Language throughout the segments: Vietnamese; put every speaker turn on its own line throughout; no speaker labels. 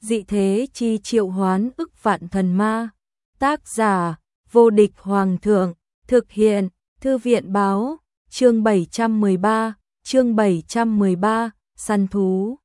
dị thế chi triệu hoán ức vạn thần ma. Tác giả Vô Địch Hoàng Thượng. Thực hiện Thư viện báo. Chương 713. Săn thú.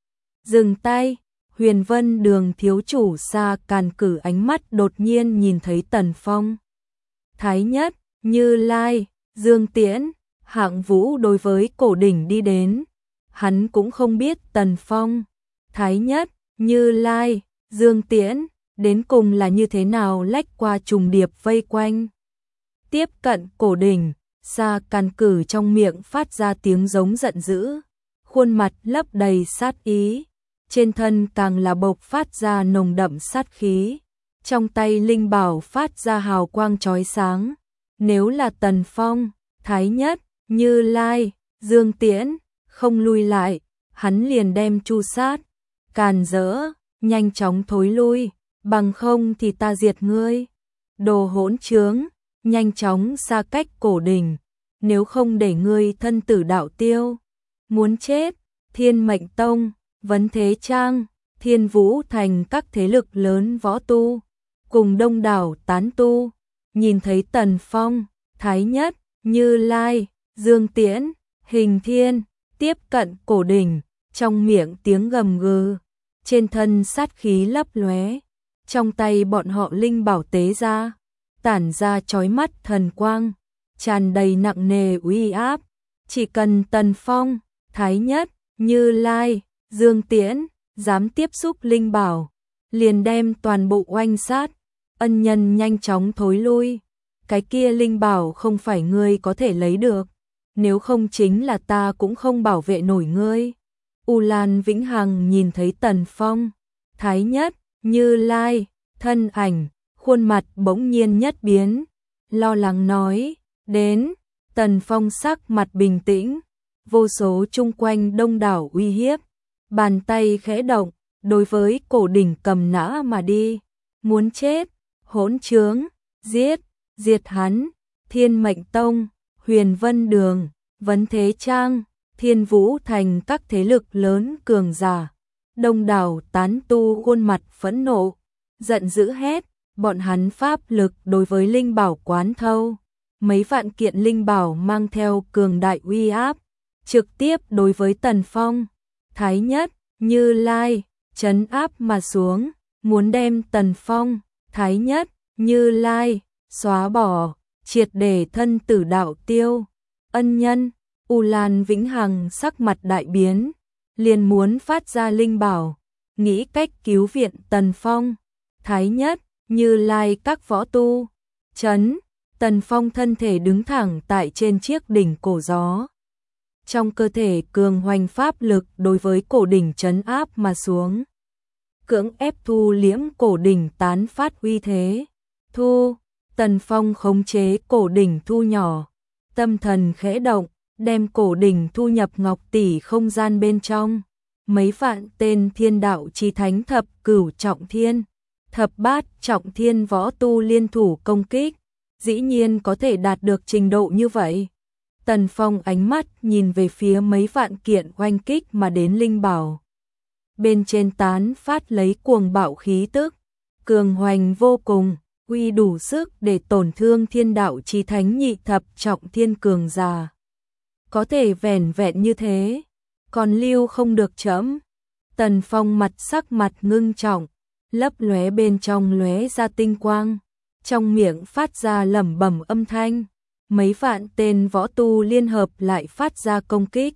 Dừng tay. Huyền Vân Đường thiếu chủ Sa Càn cử ánh mắt đột nhiên nhìn thấy Tần Phong, Thái Nhất, Như Lai, Dương Tiễn, Hạng Vũ đối với cổ đỉnh đi đến. Hắn cũng không biết Tần Phong, Thái Nhất, Như Lai, Dương Tiễn đến cùng là như thế nào lách qua trùng điệp vây quanh. Tiếp cận cổ đỉnh, Sa Càn cử trong miệng phát ra tiếng giống giận dữ, khuôn mặt lấp đầy sát ý, trên thân càng là bộc phát ra nồng đậm sát khí. Trong tay linh bảo phát ra hào quang chói sáng. Nếu là Tần Phong, Thái Nhất, Như Lai, Dương Tiễn không lui lại, hắn liền đem chu sát. Càn rỡ, nhanh chóng thối lui, bằng không thì ta diệt ngươi. Đồ hỗn trướng, nhanh chóng xa cách cổ đỉnh, nếu không để ngươi thân tử đạo tiêu. Muốn chết. Thiên Mệnh Tông, Vấn Thế Trang, Thiên Vũ Thành các thế lực lớn võ tu cùng đông đảo tán tu nhìn thấy Tần Phong, Thái Nhất, Như Lai, Dương Tiễn, Hình Thiên tiếp cận cổ đỉnh, trong miệng tiếng gầm gừ, trên thân sát khí lấp lóe, trong tay bọn họ linh bảo tế ra, tản ra chói mắt thần quang, tràn đầy nặng nề uy áp. Chỉ cần Tần Phong, Thái Nhất, Như Lai, Dương Tiễn dám tiếp xúc linh bảo, liền đem toàn bộ oanh sát. Ân nhân nhanh chóng thối lui, cái kia linh bảo không phải ngươi có thể lấy được, nếu không chính là ta cũng không bảo vệ nổi ngươi. U Lan Vĩnh Hằng nhìn thấy Tần Phong, Thái Nhất, Như Lai, thân ảnh, khuôn mặt bỗng nhiên nhất biến, lo lắng nói, đến. Tần Phong sắc mặt bình tĩnh, vô số chung quanh đông đảo uy hiếp, bàn tay khẽ động, đối với cổ đỉnh cầm nã mà đi. Muốn chết, hỗn trướng, giết, diệt hắn. Thiên Mệnh Tông, Huyền Vân Đường, Vấn Thế Trang, Thiên Vũ Thành các thế lực lớn cường giả, đông đảo tán tu khuôn mặt phẫn nộ, giận dữ hét, bọn hắn pháp lực đối với linh bảo quán thâu, mấy vạn kiện linh bảo mang theo cường đại uy áp, trực tiếp đối với Tần Phong, Thái Nhất, Như Lai trấn áp mà xuống, muốn đem Tần Phong, Thái Nhất, Như Lai xóa bỏ, triệt để thân tử đạo tiêu. Ân nhân. U Lan Vĩnh Hằng sắc mặt đại biến, liền muốn phát ra linh bảo, nghĩ cách cứu viện Tần Phong, Thái Nhất, Như Lai các võ tu. Chấn. Tần Phong thân thể đứng thẳng tại trên chiếc đỉnh cổ gió, trong cơ thể cường hoành pháp lực đối với cổ đỉnh trấn áp mà xuống, cưỡng ép thu liễm cổ đỉnh tán phát uy thế. Thu. Tần Phong khống chế cổ đỉnh thu nhỏ, tâm thần khẽ động, đem cổ đỉnh thu nhập ngọc tỷ không gian bên trong. Mấy vạn tên thiên đạo chí thánh thập cửu trọng thiên, thập bát trọng thiên võ tu liên thủ công kích, dĩ nhiên có thể đạt được trình độ như vậy. Tần Phong ánh mắt nhìn về phía mấy vạn kiện oanh kích mà đến linh bảo. Bên trên tán phát lấy cuồng bạo khí tức, cường hoành vô cùng, uy đủ sức để tổn thương thiên đạo chí thánh nhị thập trọng thiên cường giả. Có thể vẻn vẹn như thế, còn lưu không được chấm. Tần Phong sắc mặt ngưng trọng, lấp lóe bên trong lóe ra tinh quang, trong miệng phát ra lẩm bẩm âm thanh. Mấy vạn tên võ tu liên hợp lại phát ra công kích,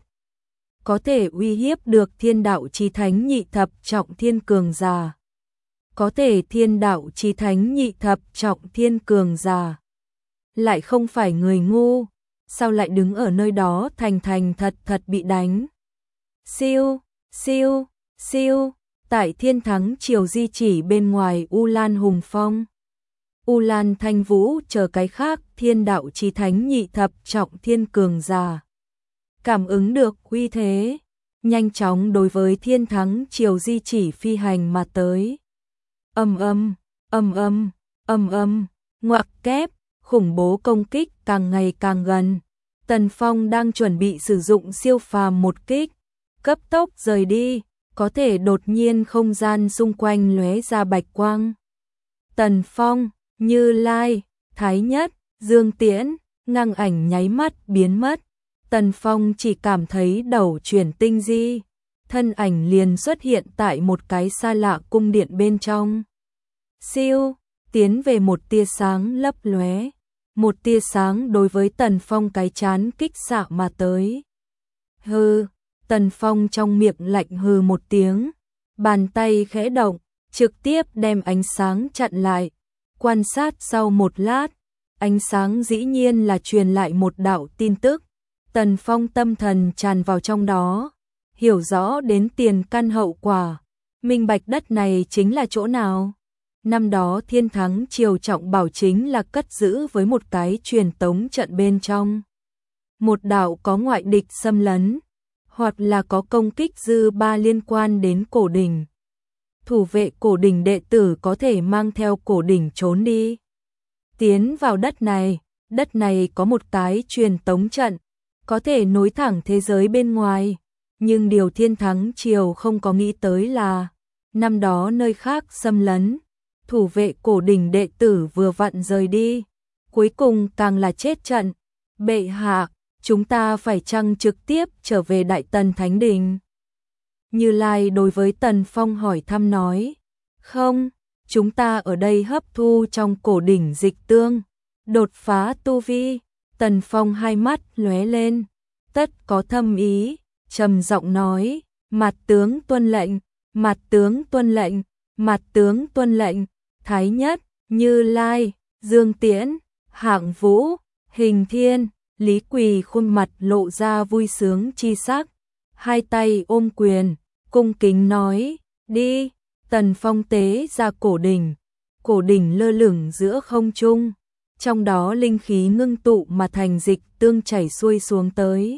có thể uy hiếp được thiên đạo chí thánh nhị thập trọng thiên cường giả. Có thể thiên đạo chí thánh nhị thập trọng thiên cường giả lại không phải người ngu, sao lại đứng ở nơi đó thành thành thật thật bị đánh. Siêu, siêu, siêu. Tại Thiên Thắng Triều di chỉ bên ngoài U Lan Hùng Phong, U Lan Thanh Vũ chờ cái khác thiên đạo chí thánh nhị thập trọng thiên cường giả, cảm ứng được uy thế, nhanh chóng đối với Thiên Thắng Triều di chỉ phi hành mà tới. Ầm ầm, ầm ầm, ầm ầm, ngoặc kép, khủng bố công kích càng ngày càng gần. Tần Phong đang chuẩn bị sử dụng siêu phàm một kích, cấp tốc rời đi, có thể đột nhiên không gian xung quanh lóe ra bạch quang. Tần Phong, Như Lai, Thái Nhất, Dương Tiễn, ngang ảnh nháy mắt biến mất. Tần Phong chỉ cảm thấy đầu chuyển tinh di, thân ảnh liền xuất hiện tại một cái xa lạ cung điện bên trong. Siêu, tiến về một tia sáng lấp lóe. Một tia sáng đối với Tần Phong cái chán kích xạ mà tới. Hừ, Tần Phong trong miệng lạnh hừ một tiếng, bàn tay khẽ động, trực tiếp đem ánh sáng chặn lại. Quan sát sau một lát, ánh sáng dĩ nhiên là truyền lại một đạo tin tức. Tần Phong tâm thần tràn vào trong đó, hiểu rõ đến tiền căn hậu quả, minh bạch đất này chính là chỗ nào. Năm đó Thiên Thắng Triều trọng bảo chính là cất giữ với một cái truyền tống trận bên trong. Một đạo có ngoại địch xâm lấn, hoặc là có công kích dư ba liên quan đến cổ đỉnh. Thủ vệ cổ đỉnh đệ tử có thể mang theo cổ đỉnh trốn đi. Tiến vào đất này có một cái truyền tống trận, có thể nối thẳng thế giới bên ngoài. Nhưng điều Thiên Thắng Triều không có nghĩ tới là, năm đó nơi khác xâm lấn, thủ vệ cổ đỉnh đệ tử vừa vặn rời đi, cuối cùng càng là chết trận. Bệ hạ, chúng ta phải chăng trực tiếp trở về Đại Tần Thánh Đình? Như Lai đối với Tần Phong hỏi thăm nói, không, chúng ta ở đây hấp thu trong cổ đỉnh dịch tương, đột phá tu vi. Tần Phong hai mắt lóe lên, tất có thâm ý, trầm giọng nói, mặt tướng tuân lệnh, mặt tướng tuân lệnh, mặt tướng tuân lệnh. Thái Nhất, Như Lai, Dương Tiễn, Hạng Vũ, Hình Thiên, Lý Quỳ khuôn mặt lộ ra vui sướng chi sắc, hai tay ôm quyền, cung kính nói, đi. Tần Phong tế ra cổ đỉnh lơ lửng giữa không trung, trong đó linh khí ngưng tụ mà thành dịch tương chảy xuôi xuống tới.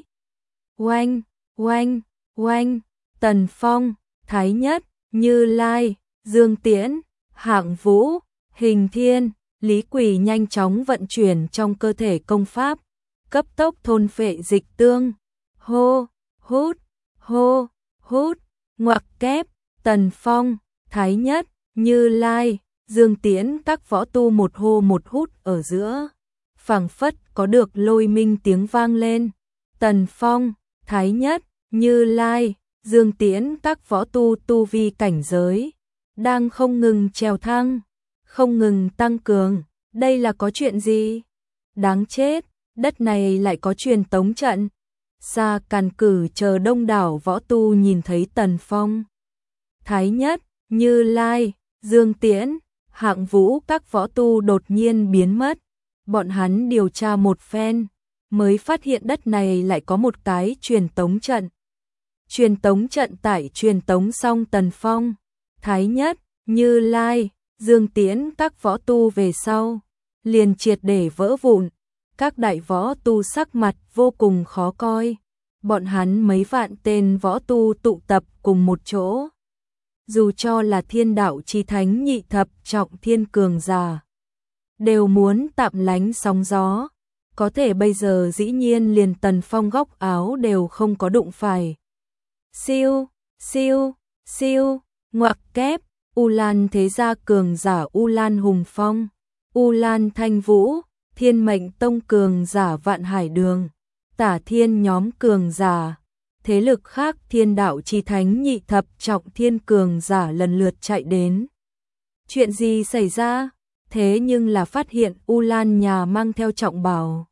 Oanh, oanh, oanh, Tần Phong, Thái Nhất, Như Lai, Dương Tiễn, Hạng Vũ, Hình Thiên, Lý Quỳ nhanh chóng vận chuyển trong cơ thể công pháp, cấp tốc thôn phệ dịch tương. Hô, hút, hô, hút, ngoặc kép. Tần Phong, Thái Nhất, Như Lai, Dương Tiễn các võ tu một hô một hút ở giữa, phảng phất có được lôi minh tiếng vang lên. Tần Phong, Thái Nhất, Như Lai, Dương Tiễn các võ tu tu vi cảnh giới đang không ngừng trèo thang, không ngừng tăng cường. Đây là có chuyện gì? Đáng chết, đất này lại có truyền tống trận. Xa Càn Cử chờ đông đảo võ tu nhìn thấy Tần Phong, Thái Nhất, Như Lai, Dương Tiễn, Hạng Vũ các võ tu đột nhiên biến mất. Bọn hắn điều tra một phen, mới phát hiện đất này lại có một cái truyền tống trận. Truyền tống trận tại truyền tống xong Tần Phong, Thái Nhất, Như Lai, Dương Tiễn các võ tu về sau, liền triệt để vỡ vụn. Các đại võ tu sắc mặt vô cùng khó coi. Bọn hắn mấy vạn tên võ tu tụ tập cùng một chỗ. Dù cho là Thiên Đạo Chí Thánh nhị thập trọng thiên cường giả, đều muốn tạm lánh sóng gió. Có thể bây giờ dĩ nhiên liền Tần Phong góc áo đều không có đụng phải. Siêu, siêu, siêu, ngoặc kép. U Lan thế gia cường giả U Lan Hùng Phong, U Lan Thanh Vũ, Thiên Mệnh Tông cường giả Vạn Hải Đường, Tả Thiên nhóm cường giả, thế lực khác Thiên Đạo Chí Thánh nhị thập trọng thiên cường giả lần lượt chạy đến. Chuyện gì xảy ra? Thế nhưng là phát hiện U Lan nhà mang theo trọng bảo.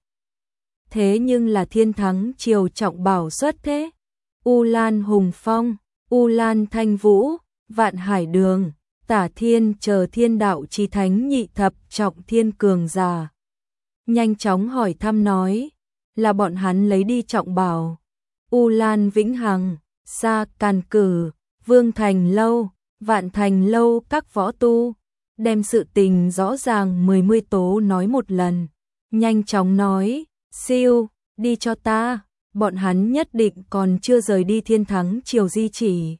Thế nhưng là Thiên Thắng Triều trọng bảo xuất thế. U Lan Hùng Phong, U Lan Thanh Vũ, Vạn Hải Đường, Tả Thiên chờ Thiên Đạo Chí Thánh nhị thập trọng thiên cường giả nhanh chóng hỏi thăm nói, là bọn hắn lấy đi trọng bảo. U Lan Vĩnh Hằng, Sa Càn Cử, Vương Thành Lâu, Vạn Thành Lâu các võ tu, đem sự tình rõ ràng 10 tố nói một lần, nhanh chóng nói, siêu, đi cho ta, bọn hắn nhất định còn chưa rời đi Thiên Thắng Triều di chỉ.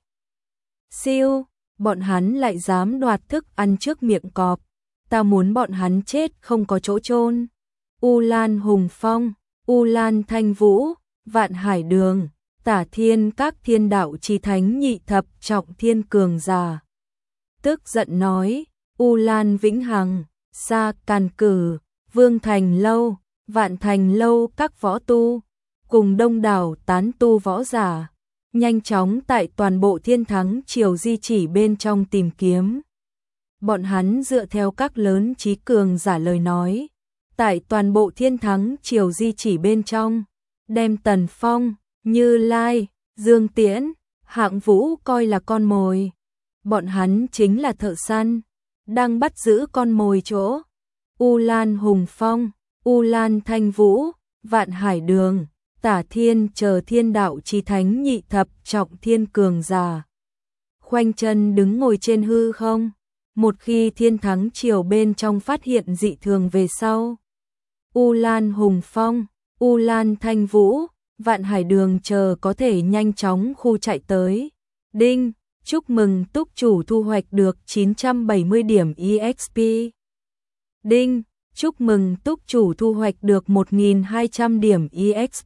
Siêu, bọn hắn lại dám đoạt thức ăn trước miệng cọp, ta muốn bọn hắn chết không có chỗ chôn. U Lan Hùng Phong, U Lan Thanh Vũ, Vạn Hải Đường, Tả Thiên các thiên đạo chí thánh nhị thập trọng thiên cường giả. Tức giận nói, U Lan Vĩnh Hằng, Sa Càn Cử, Vương Thành Lâu, Vạn Thành Lâu các võ tu, cùng đông đảo tán tu võ giả, nhanh chóng tại toàn bộ Thiên Thắng Triều di chỉ bên trong tìm kiếm. Bọn hắn dựa theo các lớn trí cường giả lời nói, tại toàn bộ Thiên Thắng Triều di chỉ bên trong, đem Tần Phong, Như Lai, Dương Tiễn, Hạng Vũ coi là con mồi. Bọn hắn chính là thợ săn, đang bắt giữ con mồi chỗ. U Lan Hùng Phong, U Lan Thanh Vũ, Vạn Hải Đường, Tả Thiên chờ thiên đạo chí thánh nhị thập trọng thiên cường giả. Khoanh chân đứng ngồi trên hư không, một khi Thiên Thắng Triều bên trong phát hiện dị thường về sau. U Lan Hùng Phong, U Lan Thanh Vũ, Vạn Hải Đường chờ có thể nhanh chóng khu chạy tới. Đinh, chúc mừng túc chủ thu hoạch được 970 điểm EXP. Đinh, chúc mừng túc chủ thu hoạch được 1.200 điểm EXP.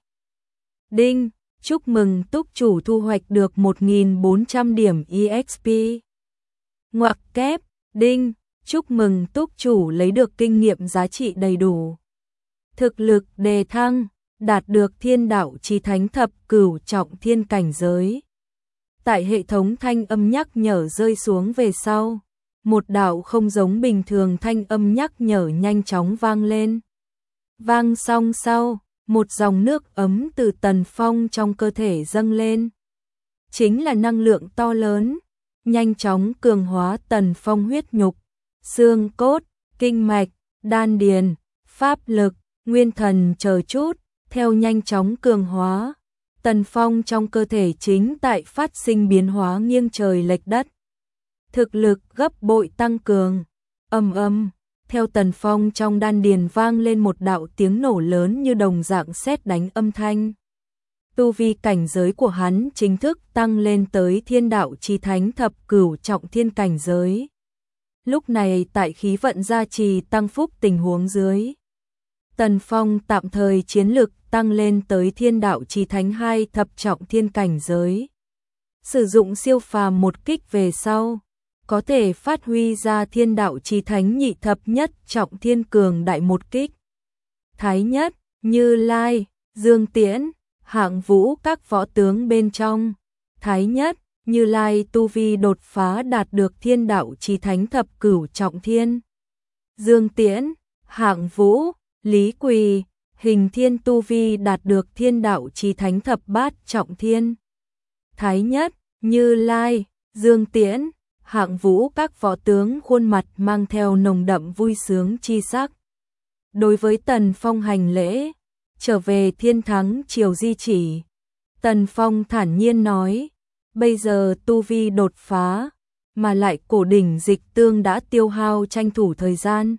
Đinh, chúc mừng túc chủ thu hoạch được 1.400 điểm EXP. Ngoặc kép, đinh, chúc mừng túc chủ lấy được kinh nghiệm giá trị đầy đủ. Thực lực đề thăng, đạt được thiên đạo chí thánh thập cửu trọng thiên cảnh giới. Tại hệ thống thanh âm nhắc nhở rơi xuống về sau, một đạo không giống bình thường thanh âm nhắc nhở nhanh chóng vang lên. Vang xong sau, một dòng nước ấm từ Tần Phong trong cơ thể dâng lên. Chính là năng lượng to lớn, nhanh chóng cường hóa Tần Phong huyết nhục, xương cốt, kinh mạch, đan điền, pháp lực, nguyên thần chờ chút, theo nhanh chóng cường hóa. Tần Phong trong cơ thể chính tại phát sinh biến hóa nghiêng trời lệch đất. Thực lực gấp bội tăng cường. Ầm ầm, theo Tần Phong trong đan điền vang lên một đạo tiếng nổ lớn như đồng dạng sét đánh âm thanh. Tu vi cảnh giới của hắn chính thức tăng lên tới thiên đạo chí thánh thập cửu trọng thiên cảnh giới. Lúc này tại khí vận gia trì tăng phúc tình huống dưới, Tần Phong tạm thời chiến lực tăng lên tới thiên đạo chí thánh 2 thập trọng thiên cảnh giới. Sử dụng siêu phàm một kích về sau, có thể phát huy ra thiên đạo chí thánh nhị thập nhất trọng thiên cường đại một kích. Thái Nhất, Như Lai, Dương Tiễn, Hạng Vũ các võ tướng bên trong, Thái Nhất, Như Lai tu vi đột phá đạt được thiên đạo chí thánh thập cửu trọng thiên. Dương Tiễn, Hạng Vũ, Lý Quỳ, Hình Thiên tu vi đạt được thiên đạo chí thánh thập bát trọng thiên. Thái Nhất, Như Lai, Dương Tiễn, Hạng Vũ các võ tướng khuôn mặt mang theo nồng đậm vui sướng chi sắc. Đối với Tần Phong hành lễ, trở về Thiên Thắng Triều di chỉ, Tần Phong thản nhiên nói, bây giờ tu vi đột phá, mà lại cổ đỉnh dịch tương đã tiêu hao tranh thủ thời gian,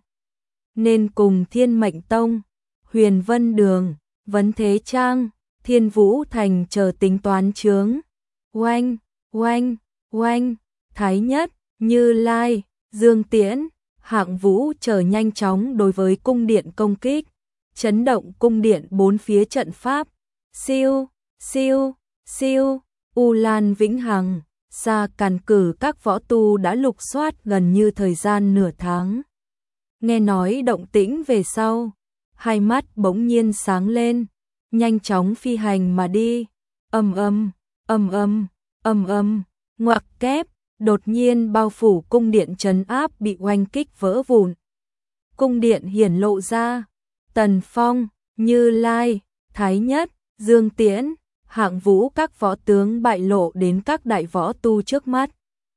nên cùng Thiên Mệnh Tông, Huyền Vân Đường, Vấn Thế Trang, Thiên Vũ Thành chờ tính toán chướng. Oanh, oanh, oanh, Thái Nhất, Như Lai, Dương Tiễn, Hạng Vũ chờ nhanh chóng đối với cung điện công kích, chấn động cung điện bốn phía trận pháp. Siêu, siêu, siêu, U Lan Vĩnh Hằng, Sa Càn Cử các võ tu đã lục soát gần như thời gian nửa tháng. Nghe nói động tĩnh về sau, hai mắt bỗng nhiên sáng lên, nhanh chóng phi hành mà đi. Ầm ầm, ầm ầm, ầm ầm, ngoặc kép, đột nhiên bao phủ cung điện trấn áp bị oanh kích vỡ vụn. Cung điện hiển lộ ra, Tần Phong, Như Lai, Thái Nhất, Dương Tiễn, Hạng Vũ các võ tướng bại lộ đến các đại võ tu trước mắt.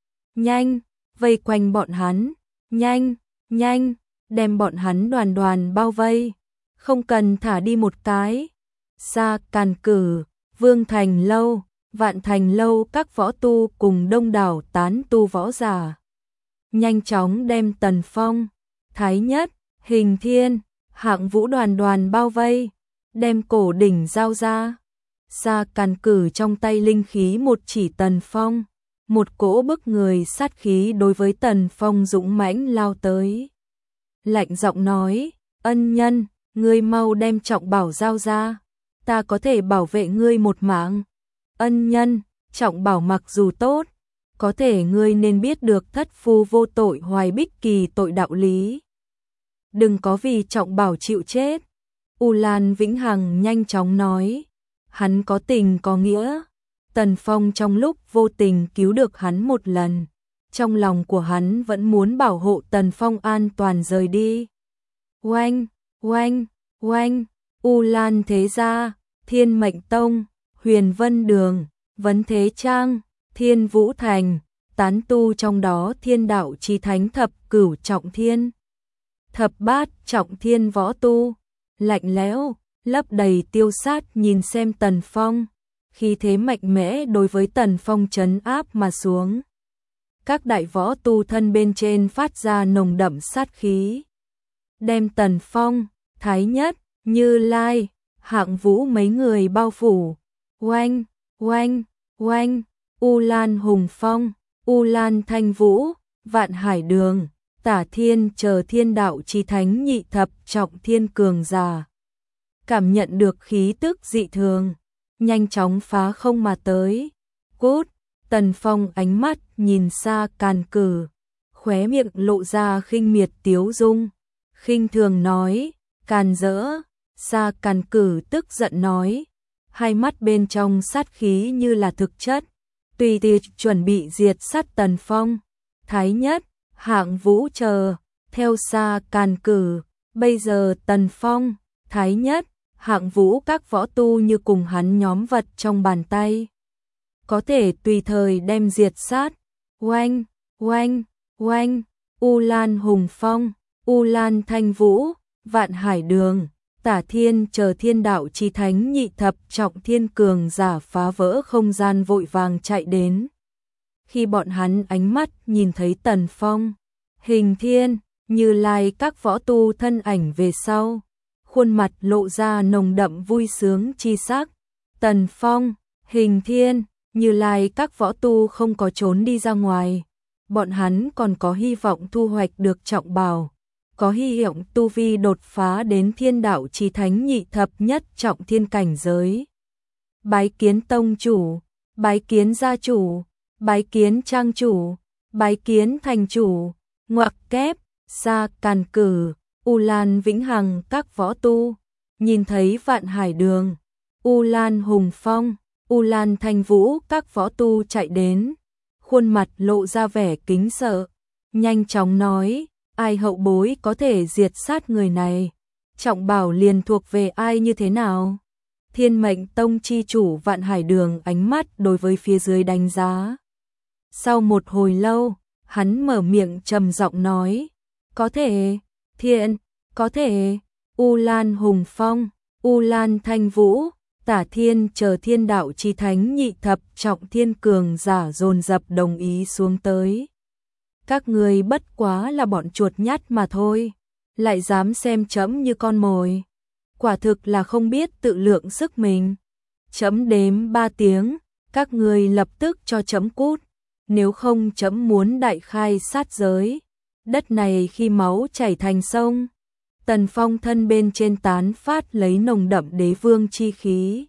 Nhanh, vây quanh bọn hắn, nhanh, nhanh, đem bọn hắn đoàn đoàn bao vây, không cần thả đi một cái. Sa Càn Cử, Vương Thành Lâu, Vạn Thành Lâu các võ tu cùng đông đảo tán tu võ giả, nhanh chóng đem Tần Phong, Thái Nhất, Hình Thiên, Hạng Vũ đoàn đoàn bao vây, đem cổ đỉnh giao ra. Sa Càn Cử trong tay linh khí một chỉ Tần Phong, một cỗ bức người sát khí đối với Tần Phong dũng mãnh lao tới. Lạnh giọng nói, ân nhân, ngươi mau đem trọng bảo giao ra, ta có thể bảo vệ ngươi một mạng. Ân nhân, Trọng Bảo mặc dù tốt, có thể ngươi nên biết được thất phu vô tội hoài bích kỳ tội đạo lý. Đừng có vì Trọng Bảo chịu chết. U Lan Vĩnh Hằng nhanh chóng nói, hắn có tình có nghĩa. Tần Phong trong lúc vô tình cứu được hắn một lần, trong lòng của hắn vẫn muốn bảo hộ Tần Phong an toàn rời đi. Oanh, oanh, oanh, U Lan Thế Gia, Thiên Mệnh Tông, Huyền Vân Đường, Vấn Thế Trang, Thiên Vũ Thành, tán tu trong đó Thiên Đạo Chí Thánh thập cửu trọng thiên, thập bát trọng thiên võ tu, lạnh lẽo, lấp đầy tiêu sát nhìn xem Tần Phong, khí thế mạnh mẽ đối với Tần Phong trấn áp mà xuống. Các đại võ tu thân bên trên phát ra nồng đậm sát khí, đem Tần Phong, Thái Nhất, Như Lai, Hạng Vũ mấy người bao phủ. Oanh, oanh, oanh, U Lan Hùng Phong, U Lan Thanh Vũ, Vạn Hải Đường, Tả Thiên chờ Thiên Đạo Chí Thánh nhị thập trọng thiên cường giả. Cảm nhận được khí tức dị thường, nhanh chóng phá không mà tới. Cút, Tần Phong ánh mắt nhìn xa Càn Cử, khóe miệng lộ ra khinh miệt tiếu dung, khinh thường nói, càn rỡ. Sa Càn Cử tức giận nói, hai mắt bên trong sát khí như là thực chất, tùy tiệc chuẩn bị diệt sát Tần Phong, Thái Nhất, Hạng Vũ chờ, theo Sa Càn Cử. Bây giờ Tần Phong, Thái Nhất, Hạng Vũ các võ tu như cùng hắn nhóm vật trong bàn tay, có thể tùy thời đem diệt sát. Oanh, oanh, oanh, U Lan Hùng Phong, U Lan Thanh Vũ, Vạn Hải Đường, Tả Thiên chờ Thiên Đạo Chí Thánh nhị thập trọng thiên cường giả phá vỡ không gian vội vàng chạy đến. Khi bọn hắn ánh mắt nhìn thấy Tần Phong, Hình Thiên, Như Lai các võ tu thân ảnh về sau, khuôn mặt lộ ra nồng đậm vui sướng chi sắc. Tần Phong, Hình Thiên, Như Lai các võ tu không có trốn đi ra ngoài, bọn hắn còn có hy vọng thu hoạch được Trọng Bảo, có hy vọng tu vi đột phá đến Thiên Đạo Chí Thánh nhị thập nhất trọng thiên cảnh giới. Bái kiến tông chủ, bái kiến gia chủ, bái kiến trang chủ, bái kiến thành chủ. Ngoặc kép, Sa Càn Cử, U Lan Vĩnh Hằng các võ tu, nhìn thấy Vạn Hải Đường, U Lan Hùng Phong, U Lan Thanh Vũ các võ tu chạy đến, khuôn mặt lộ ra vẻ kính sợ, nhanh chóng nói, ai hậu bối có thể diệt sát người này, Trọng Bảo liền thuộc về ai như thế nào? Thiên Mệnh Tông chi chủ Vạn Hải Đường ánh mắt đối với phía dưới đánh giá. Sau một hồi lâu, hắn mở miệng trầm giọng nói, có thể, Thiện, có thể. U Lan Hùng Phong, U Lan Thanh Vũ, Tả Thiên chờ Thiên Đạo Chí Thánh nhị thập trọng thiên cường giả dồn dập đồng ý xuống tới. Các người bất quá là bọn chuột nhắt mà thôi, lại dám xem trẫm như con mồi, quả thực là không biết tự lượng sức mình. Trẫm đếm 3 tiếng, các người lập tức cho trẫm cút, nếu không trẫm muốn đại khai sát giới, đất này khi máu chảy thành sông. Tần Phong thân bên trên tán phát lấy nồng đậm đế vương chi khí,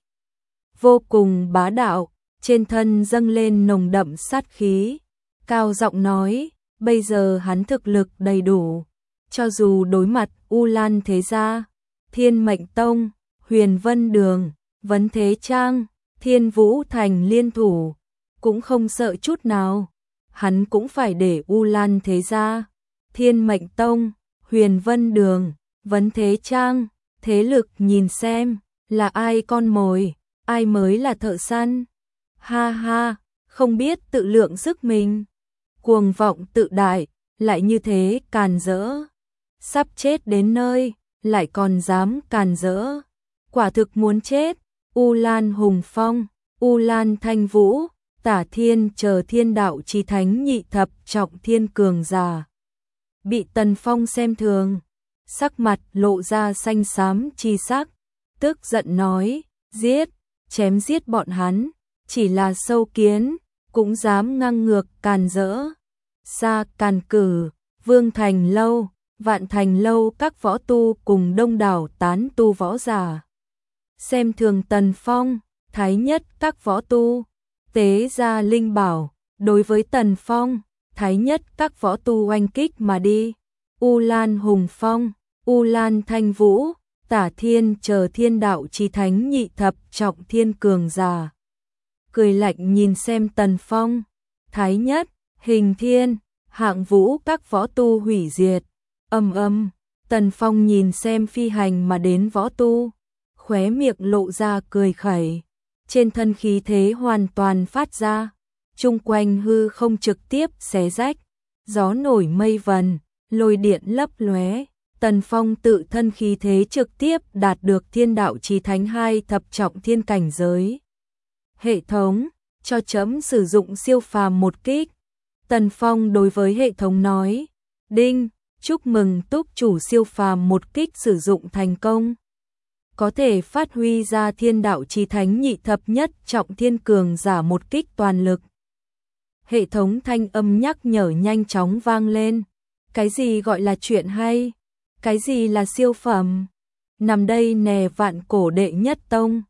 vô cùng bá đạo, trên thân dâng lên nồng đậm sát khí, cao giọng nói, bây giờ hắn thực lực đầy đủ, cho dù đối mặt U Lan Thế Gia, Thiên Mệnh Tông, Huyền Vân Đường, Vấn Thế Trang, Thiên Vũ Thành liên thủ, cũng không sợ chút nào. Hắn cũng phải để U Lan Thế Gia, Thiên Mệnh Tông, Huyền Vân Đường, Vấn Thế Trang, thế lực nhìn xem, là ai con mồi, ai mới là thợ săn. Ha ha, không biết tự lượng sức mình, cuồng vọng tự đại, lại như thế càn rỡ. Sắp chết đến nơi, lại còn dám càn rỡ. Quả thực muốn chết. U Lan Hùng Phong, U Lan Thanh Vũ, Tả Thiên chờ Thiên Đạo Chí Thánh nhị thập trọng thiên cường giả, bị Tần Phong xem thường, sắc mặt lộ ra xanh xám chi sắc, tức giận nói, giết, chém giết bọn hắn, chỉ là sâu kiến, cũng dám ngang ngược càn rỡ. Sa Càn Cử, Vương Thành Lâu, Vạn Thành Lâu các võ tu cùng đông đảo tán tu võ giả xem thường Tần Phong, thái nhất các võ tu, tế ra linh bảo, đối với Tần Phong, thái nhất các võ tu oanh kích mà đi. U Lan Hùng Phong, U Lan Thanh Vũ, Tả Thiên chờ thiên đạo chí thánh nhị thập trọng thiên cường giả. Cười lạnh nhìn xem Tần Phong, thái nhất, Hình Thiên, Hạng Vũ các võ tu hủy diệt. Tần Phong nhìn xem phi hành mà đến võ tu, khóe miệng lộ ra cười khẩy, trên thân khí thế hoàn toàn phát ra, chung quanh hư không trực tiếp xé rách, gió nổi mây vần, lôi điện lấp lóe. Tần Phong tự thân khí thế trực tiếp đạt được thiên đạo chí thánh 2 thập trọng thiên cảnh giới. Hệ thống, cho chấm sử dụng siêu phàm một kích. Tần Phong đối với hệ thống nói, đinh, chúc mừng túc chủ siêu phàm một kích sử dụng thành công. Có thể phát huy ra thiên đạo chí thánh nhị thập nhất trọng thiên cường giả một kích toàn lực. Hệ thống thanh âm nhắc nhở nhanh chóng vang lên. Cái gì gọi là chuyện hay? Cái gì là siêu phẩm? Nằm đây nè vạn cổ đệ nhất tông.